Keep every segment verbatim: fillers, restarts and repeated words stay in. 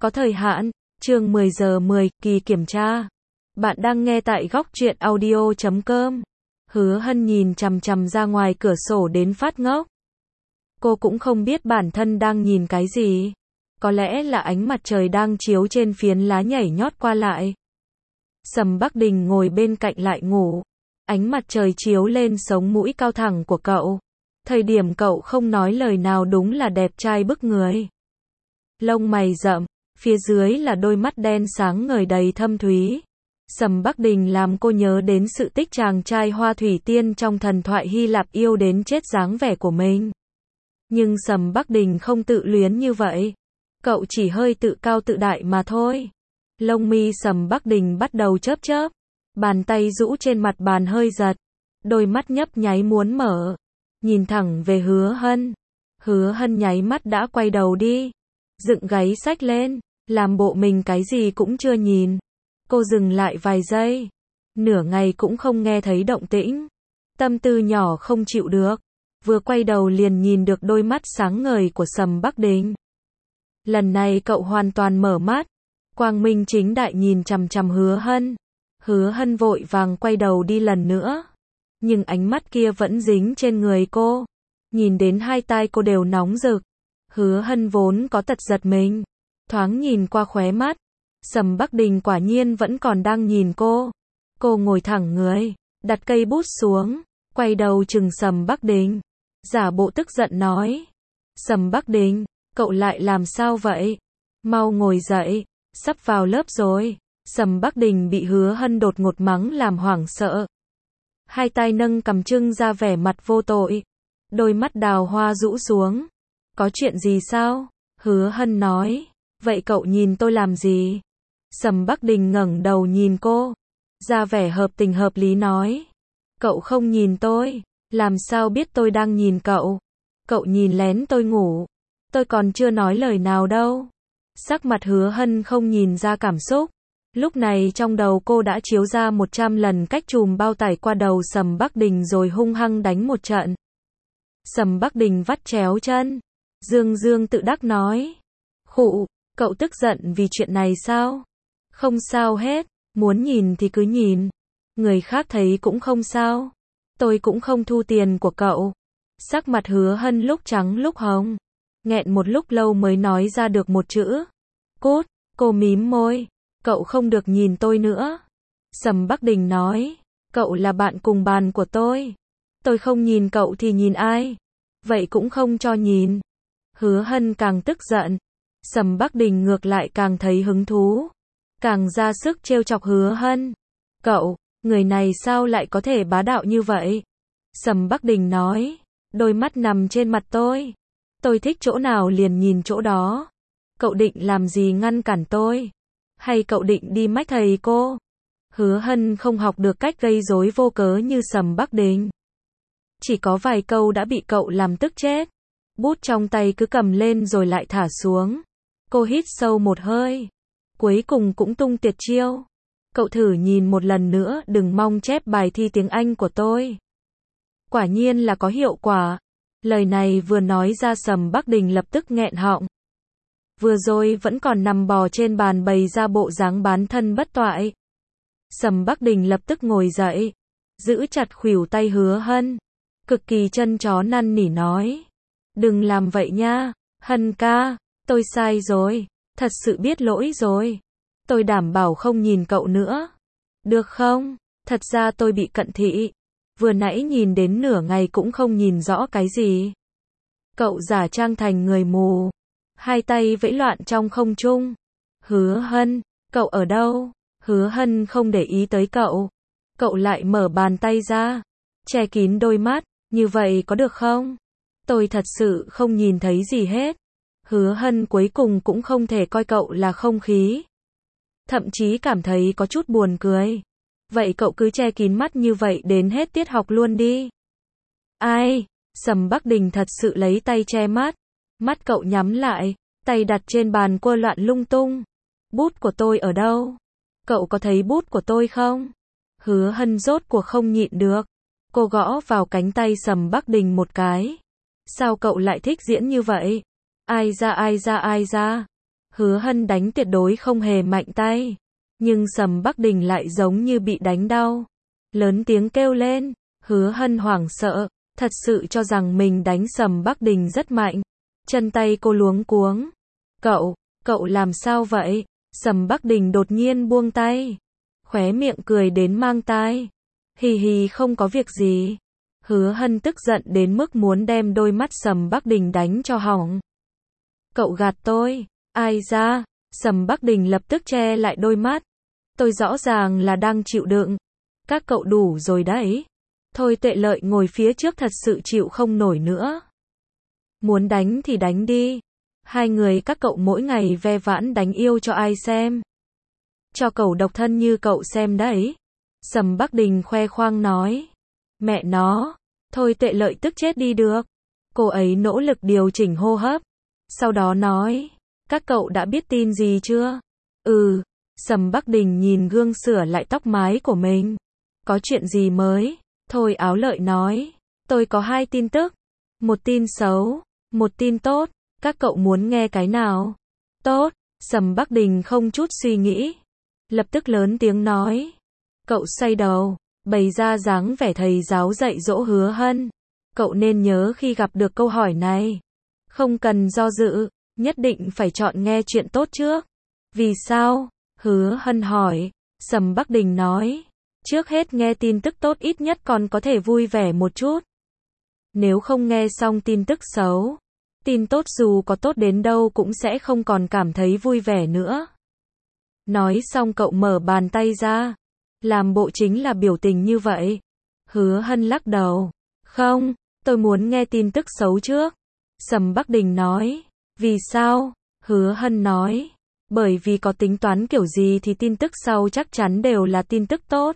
Có thời hạn. Chương mười giờ mười, kỳ kiểm tra. Bạn đang nghe tại góc truyện audio chấm com. Hứa Hân nhìn chằm chằm ra ngoài cửa sổ đến phát ngốc. Cô cũng không biết bản thân đang nhìn cái gì. Có lẽ là ánh mặt trời đang chiếu trên phiến lá nhảy nhót qua lại. Sầm Bắc Đình ngồi bên cạnh lại ngủ. Ánh mặt trời chiếu lên sống mũi cao thẳng của cậu. Thời điểm cậu không nói lời nào đúng là đẹp trai bức người. Lông mày rậm, phía dưới là đôi mắt đen sáng ngời đầy thâm thúy. Sầm Bắc Đình làm cô nhớ đến sự tích chàng trai hoa thủy tiên trong thần thoại Hy Lạp yêu đến chết dáng vẻ của mình. Nhưng Sầm Bắc Đình không tự luyến như vậy. Cậu chỉ hơi tự cao tự đại mà thôi. Lông mi Sầm Bắc Đình bắt đầu chớp chớp. Bàn tay rũ trên mặt bàn hơi giật. Đôi mắt nhấp nháy muốn mở. Nhìn thẳng về Hứa Hân. Hứa Hân nháy mắt đã quay đầu đi. Dựng gáy xách lên. Làm bộ mình cái gì cũng chưa nhìn. Cô dừng lại vài giây. Nửa ngày cũng không nghe thấy động tĩnh. Tâm tư nhỏ không chịu được. Vừa quay đầu liền nhìn được đôi mắt sáng ngời của Sầm Bắc Đình. Lần này cậu hoàn toàn mở mắt. Quang minh chính đại nhìn chằm chằm Hứa Hân. Hứa Hân vội vàng quay đầu đi lần nữa. Nhưng ánh mắt kia vẫn dính trên người cô. Nhìn đến hai tai cô đều nóng rực. Hứa Hân vốn có tật giật mình. Thoáng nhìn qua khóe mắt. Sầm Bắc Đình quả nhiên vẫn còn đang nhìn cô. Cô ngồi thẳng người. Đặt cây bút xuống. Quay đầu chừng Sầm Bắc Đình. Giả bộ tức giận nói. Sầm Bắc Đình, cậu lại làm sao vậy? Mau ngồi dậy. Sắp vào lớp rồi. Sầm Bắc Đình bị Hứa Hân đột ngột mắng làm hoảng sợ. Hai tay nâng cằm trưng ra vẻ mặt vô tội. Đôi mắt đào hoa rũ xuống. Có chuyện gì sao? Hứa Hân nói. Vậy cậu nhìn tôi làm gì? Sầm Bắc Đình ngẩng đầu nhìn cô. Ra vẻ hợp tình hợp lý nói. Cậu không nhìn tôi. Làm sao biết tôi đang nhìn cậu? Cậu nhìn lén tôi ngủ. Tôi còn chưa nói lời nào đâu. Sắc mặt Hứa Hân không nhìn ra cảm xúc. Lúc này trong đầu cô đã chiếu ra một trăm lần cách chùm bao tải qua đầu Sầm Bắc Đình rồi hung hăng đánh một trận. Sầm Bắc Đình vắt chéo chân. Dương dương tự đắc nói. Khụ, cậu tức giận vì chuyện này sao? Không sao hết, muốn nhìn thì cứ nhìn. Người khác thấy cũng không sao. Tôi cũng không thu tiền của cậu. Sắc mặt Hứa Hân lúc trắng lúc hồng. Nghẹn một lúc lâu mới nói ra được một chữ. Cút, cô mím môi. Cậu không được nhìn tôi nữa. Sầm Bắc Đình nói. Cậu là bạn cùng bàn của tôi. Tôi không nhìn cậu thì nhìn ai? Vậy cũng không cho nhìn. Hứa Hân càng tức giận. Sầm Bắc Đình ngược lại càng thấy hứng thú. Càng ra sức trêu chọc Hứa Hân. Cậu, người này sao lại có thể bá đạo như vậy? Sầm Bắc Đình nói. Đôi mắt nằm trên mặt tôi. Tôi thích chỗ nào liền nhìn chỗ đó. Cậu định làm gì ngăn cản tôi? Hay cậu định đi mách thầy cô? Hứa Hân không học được cách gây rối vô cớ như Sầm Bắc Đình. Chỉ có vài câu đã bị cậu làm tức chết. Bút trong tay cứ cầm lên rồi lại thả xuống. Cô hít sâu một hơi. Cuối cùng cũng tung tuyệt chiêu. Cậu thử nhìn một lần nữa, đừng mong chép bài thi tiếng Anh của tôi. Quả nhiên là có hiệu quả. Lời này vừa nói ra Sầm Bắc Đình lập tức nghẹn họng. Vừa rồi vẫn còn nằm bò trên bàn bày ra bộ dáng bán thân bất toại. Sầm Bắc Đình lập tức ngồi dậy. Giữ chặt khuỷu tay Hứa Hân. Cực kỳ chân chó năn nỉ nói. Đừng làm vậy nha. Hân ca, tôi sai rồi. Thật sự biết lỗi rồi. Tôi đảm bảo không nhìn cậu nữa. Được không? Thật ra tôi bị cận thị. Vừa nãy nhìn đến nửa ngày cũng không nhìn rõ cái gì. Cậu giả trang thành người mù. Hai tay vẫy loạn trong không trung. Hứa Hân, cậu ở đâu? Hứa Hân không để ý tới cậu. Cậu lại mở bàn tay ra. Che kín đôi mắt. Như vậy có được không? Tôi thật sự không nhìn thấy gì hết. Hứa Hân cuối cùng cũng không thể coi cậu là không khí. Thậm chí cảm thấy có chút buồn cười. Vậy cậu cứ che kín mắt như vậy đến hết tiết học luôn đi. Ai? Sầm Bắc Đình thật sự lấy tay che mắt. Mắt cậu nhắm lại. Tay đặt trên bàn quơ loạn lung tung. Bút của tôi ở đâu? Cậu có thấy bút của tôi không? Hứa Hân rốt cuộc không nhịn được. Cô gõ vào cánh tay Sầm Bắc Đình một cái. Sao cậu lại thích diễn như vậy? Ai ra ai ra ai ra? Hứa Hân đánh tuyệt đối không hề mạnh tay. Nhưng Sầm Bắc Đình lại giống như bị đánh đau. Lớn tiếng kêu lên. Hứa Hân hoảng sợ. Thật sự cho rằng mình đánh Sầm Bắc Đình rất mạnh. Chân tay cô luống cuống. Cậu, cậu làm sao vậy? Sầm Bắc Đình đột nhiên buông tay. Khóe miệng cười đến mang tai. Hì hì không có việc gì. Hứa Hân tức giận đến mức muốn đem đôi mắt Sầm Bắc Đình đánh cho hỏng. Cậu gạt tôi. Ai ra? Sầm Bắc Đình lập tức che lại đôi mắt. Tôi rõ ràng là đang chịu đựng. Các cậu đủ rồi đấy. Thôi Tuệ Lợi ngồi phía trước thật sự chịu không nổi nữa. Muốn đánh thì đánh đi. Hai người các cậu mỗi ngày ve vãn đánh yêu cho ai xem. Cho cậu độc thân như cậu xem đấy. Sầm Bắc Đình khoe khoang nói. Mẹ nó. Thôi Tuệ Lợi tức chết đi được. Cô ấy nỗ lực điều chỉnh hô hấp. Sau đó nói. Các cậu đã biết tin gì chưa? Ừ. Sầm Bắc Đình nhìn gương sửa lại tóc mái của mình. Có chuyện gì mới? Thôi Áo Lợi nói. Tôi có hai tin tức. Một tin xấu. Một tin tốt. Các cậu muốn nghe cái nào? Tốt. Sầm Bắc Đình không chút suy nghĩ. Lập tức lớn tiếng nói. Cậu xoay đầu. Bày ra dáng vẻ thầy giáo dạy dỗ Hứa Hân. Cậu nên nhớ khi gặp được câu hỏi này. Không cần do dự. Nhất định phải chọn nghe chuyện tốt trước. Vì sao? Hứa Hân hỏi. Sầm Bắc Đình nói. Trước hết nghe tin tức tốt ít nhất còn có thể vui vẻ một chút. Nếu không nghe xong tin tức xấu, tin tốt dù có tốt đến đâu cũng sẽ không còn cảm thấy vui vẻ nữa. Nói xong cậu mở bàn tay ra. Làm bộ chính là biểu tình như vậy. Hứa Hân lắc đầu. Không, tôi muốn nghe tin tức xấu trước. Sầm Bắc Đình nói. Vì sao? Hứa Hân nói. Bởi vì có tính toán kiểu gì thì tin tức sau chắc chắn đều là tin tức tốt.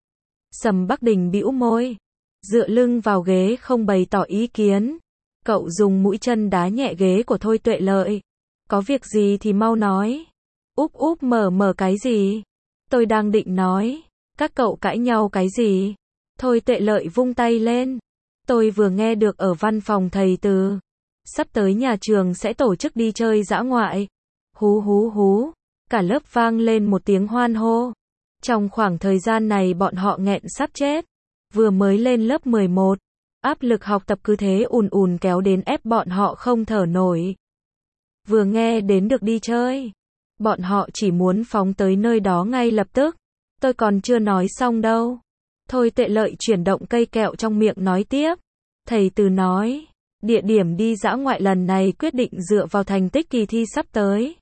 Sầm Bắc Đình bĩu môi. Dựa lưng vào ghế không bày tỏ ý kiến. Cậu dùng mũi chân đá nhẹ ghế của Thôi Tuệ Lợi. Có việc gì thì mau nói. Úp úp mở mở cái gì? Tôi đang định nói. Các cậu cãi nhau cái gì? Thôi Tuệ Lợi vung tay lên. Tôi vừa nghe được ở văn phòng thầy Từ. Sắp tới nhà trường sẽ tổ chức đi chơi dã ngoại. Hú hú hú. Cả lớp vang lên một tiếng hoan hô. Trong khoảng thời gian này bọn họ nghẹn sắp chết. Vừa mới lên lớp mười một. Áp lực học tập cứ thế ùn ùn kéo đến ép bọn họ không thở nổi. Vừa nghe đến được đi chơi. Bọn họ chỉ muốn phóng tới nơi đó ngay lập tức. Tôi còn chưa nói xong đâu. Thôi Tuệ Lợi chuyển động cây kẹo trong miệng nói tiếp. Thầy Từ nói. Địa điểm đi dã ngoại lần này quyết định dựa vào thành tích kỳ thi sắp tới.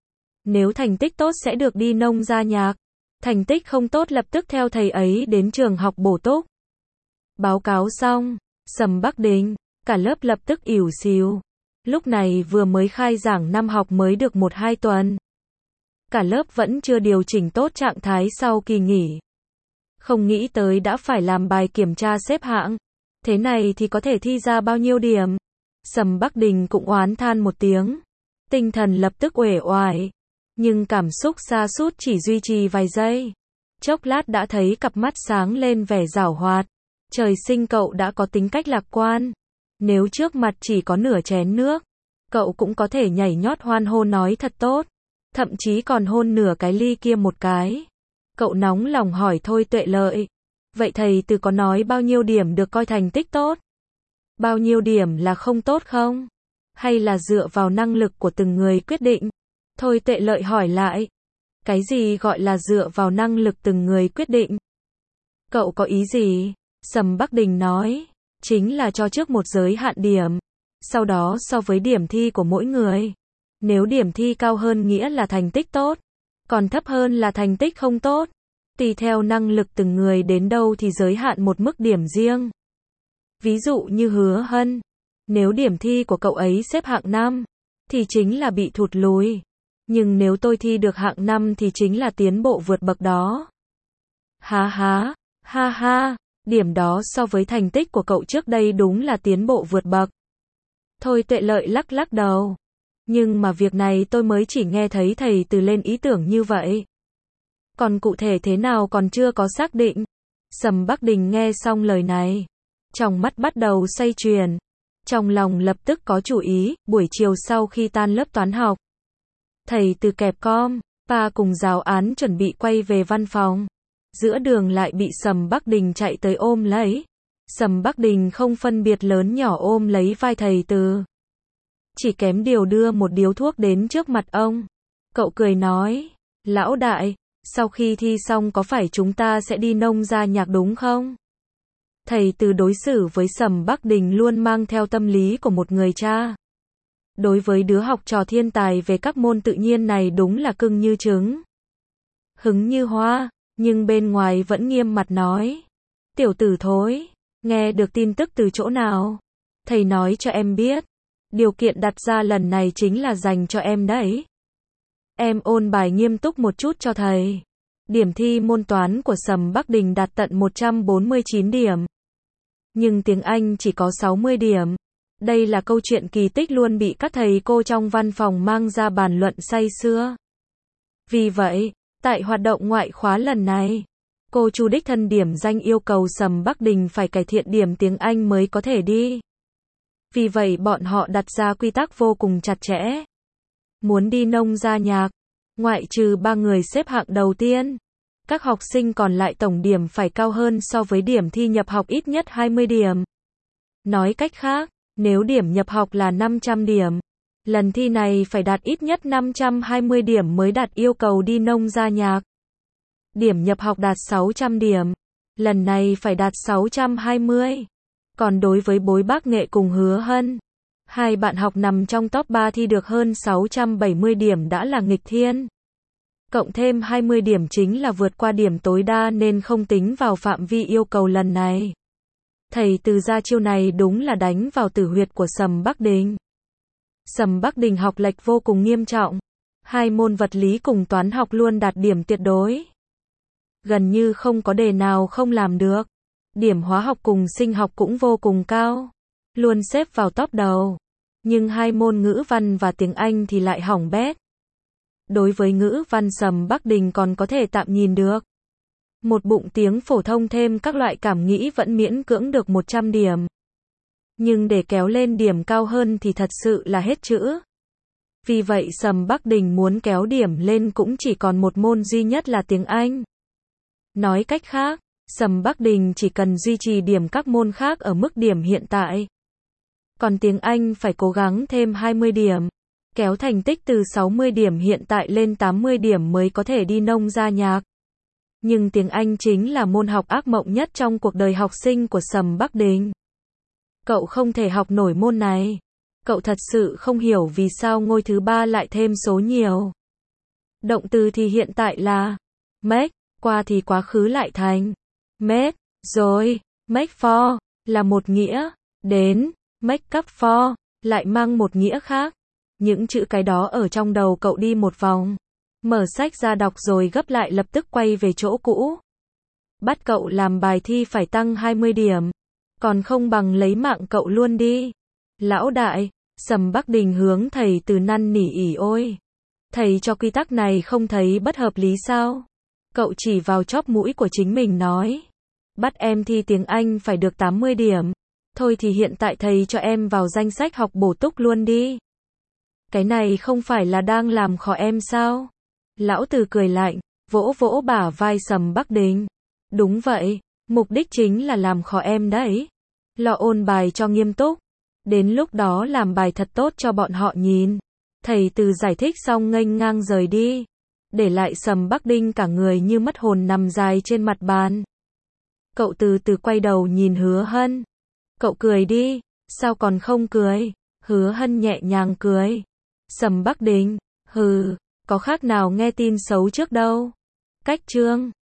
Nếu thành tích tốt sẽ được đi nông gia nhạc. Thành tích không tốt lập tức theo thầy ấy đến trường học bổ túc. Báo cáo xong. Sầm Bắc Đình. Cả lớp lập tức ỉu xìu. Lúc này vừa mới khai giảng năm học mới được một hai tuần. Cả lớp vẫn chưa điều chỉnh tốt trạng thái sau kỳ nghỉ. Không nghĩ tới đã phải làm bài kiểm tra xếp hạng. Thế này thì có thể thi ra bao nhiêu điểm? Sầm Bắc Đình cũng oán than một tiếng. Tinh thần lập tức uể oải. Nhưng cảm xúc sa sút chỉ duy trì vài giây. Chốc lát đã thấy cặp mắt sáng lên vẻ giảo hoạt. Trời sinh cậu đã có tính cách lạc quan. Nếu trước mặt chỉ có nửa chén nước, cậu cũng có thể nhảy nhót hoan hô nói thật tốt. Thậm chí còn hôn nửa cái ly kia một cái. Cậu nóng lòng hỏi Thôi Tuệ Lợi. Vậy thầy Từ có nói bao nhiêu điểm được coi thành tích tốt? Bao nhiêu điểm là không tốt không? Hay là dựa vào năng lực của từng người quyết định? Thôi Tuệ Lợi hỏi lại. Cái gì gọi là dựa vào năng lực từng người quyết định? Cậu có ý gì? Sầm Bắc Đình nói. Chính là cho trước một giới hạn điểm. Sau đó so với điểm thi của mỗi người. Nếu điểm thi cao hơn nghĩa là thành tích tốt. Còn thấp hơn là thành tích không tốt. Tùy theo năng lực từng người đến đâu thì giới hạn một mức điểm riêng. Ví dụ như Hứa Hân. Nếu điểm thi của cậu ấy xếp hạng năm, thì chính là bị thụt lùi. Nhưng nếu tôi thi được hạng năm thì chính là tiến bộ vượt bậc đó. Há há, ha ha, điểm đó so với thành tích của cậu trước đây đúng là tiến bộ vượt bậc. Thôi Tuệ Lợi lắc lắc đầu. Nhưng mà việc này tôi mới chỉ nghe thấy thầy Từ lên ý tưởng như vậy. Còn cụ thể thế nào còn chưa có xác định. Sầm Bắc Đình nghe xong lời này. Trong mắt bắt đầu xoay chuyển. Trong lòng lập tức có chủ ý, buổi chiều sau khi tan lớp toán học. Thầy Từ kẹp com, pa cùng giáo án chuẩn bị quay về văn phòng. Giữa đường lại bị Sầm Bắc Đình chạy tới ôm lấy. Sầm Bắc Đình không phân biệt lớn nhỏ ôm lấy vai thầy Từ. Chỉ kém điều đưa một điếu thuốc đến trước mặt ông. Cậu cười nói, lão đại, sau khi thi xong có phải chúng ta sẽ đi nông gia nhạc đúng không? Thầy Từ đối xử với Sầm Bắc Đình luôn mang theo tâm lý của một người cha. Đối với đứa học trò thiên tài về các môn tự nhiên này đúng là cưng như trứng, hứng như hoa, nhưng bên ngoài vẫn nghiêm mặt nói, tiểu tử thối, nghe được tin tức từ chỗ nào? Thầy nói cho em biết, điều kiện đặt ra lần này chính là dành cho em đấy. Em ôn bài nghiêm túc một chút cho thầy. Điểm thi môn toán của Sầm Bắc Đình đạt tận một trăm bốn mươi chín điểm. Nhưng tiếng Anh chỉ có sáu mươi điểm. Đây là câu chuyện kỳ tích luôn bị các thầy cô trong văn phòng mang ra bàn luận say sưa. Vì vậy, tại hoạt động ngoại khóa lần này, cô Chu đích thân điểm danh yêu cầu Sầm Bắc Đình phải cải thiện điểm tiếng Anh mới có thể đi. Vì vậy bọn họ đặt ra quy tắc vô cùng chặt chẽ. Muốn đi nông gia nhạc, ngoại trừ ba người xếp hạng đầu tiên, các học sinh còn lại tổng điểm phải cao hơn so với điểm thi nhập học ít nhất hai mươi điểm. Nói cách khác, nếu điểm nhập học là năm trăm điểm, lần thi này phải đạt ít nhất năm trăm hai mươi điểm mới đạt yêu cầu đi nông gia nhạc. Điểm nhập học đạt sáu trăm điểm, lần này phải đạt sáu trăm hai mươi. Còn đối với Bối Bác Nghệ cùng Hứa Hân, hai bạn học nằm trong top ba thi được hơn sáu trăm bảy mươi điểm đã là nghịch thiên. Cộng thêm hai mươi điểm chính là vượt qua điểm tối đa nên không tính vào phạm vi yêu cầu lần này. Thầy Từ ra chiêu này đúng là đánh vào tử huyệt của Sầm Bắc Đình. Sầm Bắc Đình học lệch vô cùng nghiêm trọng. Hai môn vật lý cùng toán học luôn đạt điểm tuyệt đối. Gần như không có đề nào không làm được. Điểm hóa học cùng sinh học cũng vô cùng cao. Luôn xếp vào top đầu. Nhưng hai môn ngữ văn và tiếng Anh thì lại hỏng bét. Đối với ngữ văn Sầm Bắc Đình còn có thể tạm nhìn được. Một bụng tiếng phổ thông thêm các loại cảm nghĩ vẫn miễn cưỡng được một trăm điểm. Nhưng để kéo lên điểm cao hơn thì thật sự là hết chữ. Vì vậy Sầm Bắc Đình muốn kéo điểm lên cũng chỉ còn một môn duy nhất là tiếng Anh. Nói cách khác, Sầm Bắc Đình chỉ cần duy trì điểm các môn khác ở mức điểm hiện tại. Còn tiếng Anh phải cố gắng thêm hai mươi điểm, kéo thành tích từ sáu mươi điểm hiện tại lên tám mươi điểm mới có thể đi nông gia nhạc. Nhưng tiếng Anh chính là môn học ác mộng nhất trong cuộc đời học sinh của Sầm Bắc Đình. Cậu không thể học nổi môn này. Cậu thật sự không hiểu vì sao ngôi thứ ba lại thêm số nhiều. Động từ thì hiện tại là make, qua thì quá khứ lại thành made, rồi make for là một nghĩa, đến make up for lại mang một nghĩa khác. Những chữ cái đó ở trong đầu cậu đi một vòng. Mở sách ra đọc rồi gấp lại lập tức quay về chỗ cũ. Bắt cậu làm bài thi phải tăng hai mươi điểm. Còn không bằng lấy mạng cậu luôn đi. Lão đại, Sầm Bắc Đình hướng thầy Từ năn nỉ ỉ ôi. Thầy cho quy tắc này không thấy bất hợp lý sao? Cậu chỉ vào chóp mũi của chính mình nói. Bắt em thi tiếng Anh phải được tám mươi điểm. Thôi thì hiện tại thầy cho em vào danh sách học bổ túc luôn đi. Cái này không phải là đang làm khó em sao? Lão Từ cười lạnh, vỗ vỗ bả vai Sầm Bắc Đình. Đúng vậy, mục đích chính là làm khó em đấy. Lo ôn bài cho nghiêm túc. Đến lúc đó làm bài thật tốt cho bọn họ nhìn. Thầy Từ giải thích xong nghênh ngang rời đi. Để lại Sầm Bắc Đình cả người như mất hồn nằm dài trên mặt bàn. Cậu từ từ quay đầu nhìn Hứa Hân. Cậu cười đi, sao còn không cười? Hứa Hân nhẹ nhàng cười. Sầm Bắc Đình, hừ, có khác nào nghe tin xấu trước đâu. Cách chương